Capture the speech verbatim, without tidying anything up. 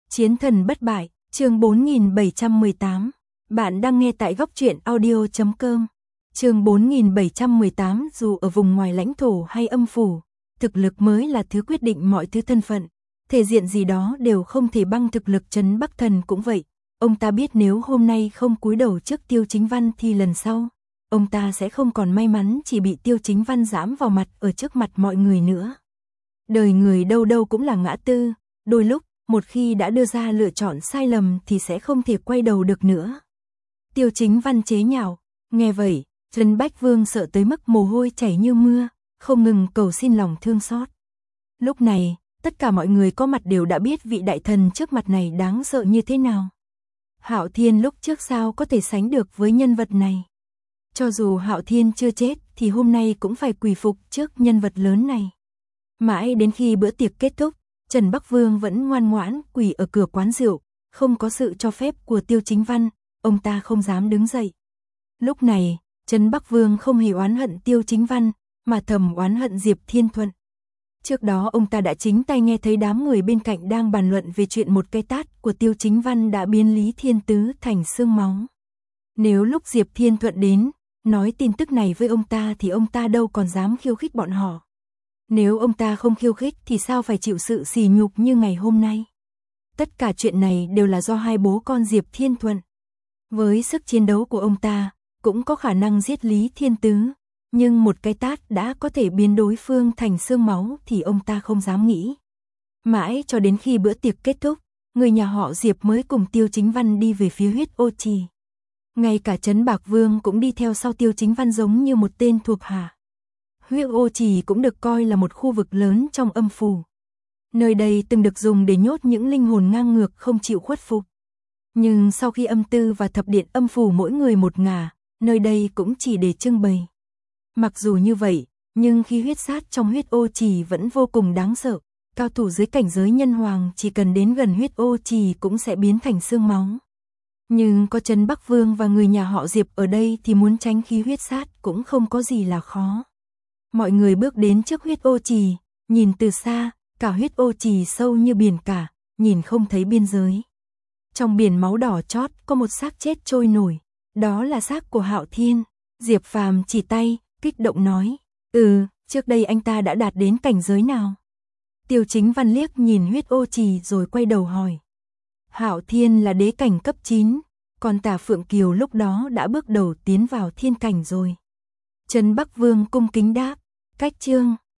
Chiến thần bất bại, chương bốn nghìn bảy trăm mười tám. Bạn đang nghe tại góc truyện audio chấm com. Chương bốn nghìn bảy trăm mười tám, dù ở vùng ngoài lãnh thổ hay âm phủ, thực lực mới là thứ quyết định mọi thứ, thân phận, thể diện gì đó đều không thể băng thực lực. Trấn Bắc Thần cũng vậy, ông ta biết nếu hôm nay không cúi đầu trước Tiêu Chính Văn thì lần sau, ông ta sẽ không còn may mắn chỉ bị Tiêu Chính Văn giẫm vào mặt ở trước mặt mọi người nữa. Đời người đâu đâu cũng là ngã tư, đôi lúc, một khi đã đưa ra lựa chọn sai lầm thì sẽ không thể quay đầu được nữa. Tiêu Chính Văn chế nhạo, nghe vậy, Trấn Bách Vương sợ tới mức mồ hôi chảy như mưa, không ngừng cầu xin lòng thương xót. Lúc này, tất cả mọi người có mặt đều đã biết vị đại thần trước mặt này đáng sợ như thế nào. Hạo Thiên lúc trước sao có thể sánh được với nhân vật này. Cho dù Hạo Thiên chưa chết thì hôm nay cũng phải quỳ phục trước nhân vật lớn này. Mãi đến khi bữa tiệc kết thúc, Trấn Bắc Vương vẫn ngoan ngoãn quỳ ở cửa quán rượu, không có sự cho phép của Tiêu Chính Văn, ông ta không dám đứng dậy. Lúc này, Trấn Bắc Vương không hề oán hận Tiêu Chính Văn, mà thầm oán hận Diệp Thiên Thuận. Trước đó ông ta đã chính tay nghe thấy đám người bên cạnh đang bàn luận về chuyện một cái tát của Tiêu Chính Văn đã biến Lý Thiên Tứ thành xương máu. Nếu lúc Diệp Thiên Thuận đến, nói tin tức này với ông ta thì ông ta đâu còn dám khiêu khích bọn họ. Nếu ông ta không khiêu khích thì sao phải chịu sự sỉ nhục như ngày hôm nay. Tất cả chuyện này đều là do hai bố con Diệp Thiên Thuận. Với sức chiến đấu của ông ta, cũng có khả năng giết Lý Thiên Tứ, nhưng một cái tát đã có thể biến đối phương thành xương máu thì ông ta không dám nghĩ. Mãi cho đến khi bữa tiệc kết thúc, người nhà họ Diệp mới cùng Tiêu Chính Văn đi về phía Huyết Ô Trì. Ngay cả Trấn Bạc Vương cũng đi theo sau Tiêu Chính Văn giống như một tên thuộc hạ. Huyết Ô Trì cũng được coi là một khu vực lớn trong âm phủ. Nơi đây từng được dùng để nhốt những linh hồn ngang ngược không chịu khuất phục. Nhưng sau khi âm tư và thập điện âm phủ mỗi người một ngả, nơi đây cũng chỉ để trưng bày. Mặc dù như vậy, nhưng khi huyết sát trong Huyết Ô Trì vẫn vô cùng đáng sợ. Cao thủ dưới cảnh giới nhân hoàng chỉ cần đến gần Huyết Ô Trì cũng sẽ biến thành xương máu. Nhưng có Trấn Bắc Vương và người nhà họ Diệp ở đây thì muốn tránh khí huyết sát cũng không có gì là khó. Mọi người bước đến trước Huyết Ô Trì, nhìn từ xa, cả Huyết Ô Trì sâu như biển cả, nhìn không thấy biên giới. Trong biển máu đỏ chót có một xác chết trôi nổi, đó là xác của Hạo Thiên. Diệp Phàm chỉ tay, kích động nói, ừ, trước đây anh ta đã đạt đến cảnh giới nào? Tiêu Chính Văn liếc nhìn Huyết Ô Trì rồi quay đầu hỏi. Hạo Thiên là đế cảnh cấp chín, còn Tả Phượng Kiều lúc đó đã bước đầu tiến vào thiên cảnh rồi. Trấn Bắc Vương cung kính đáp, cách chương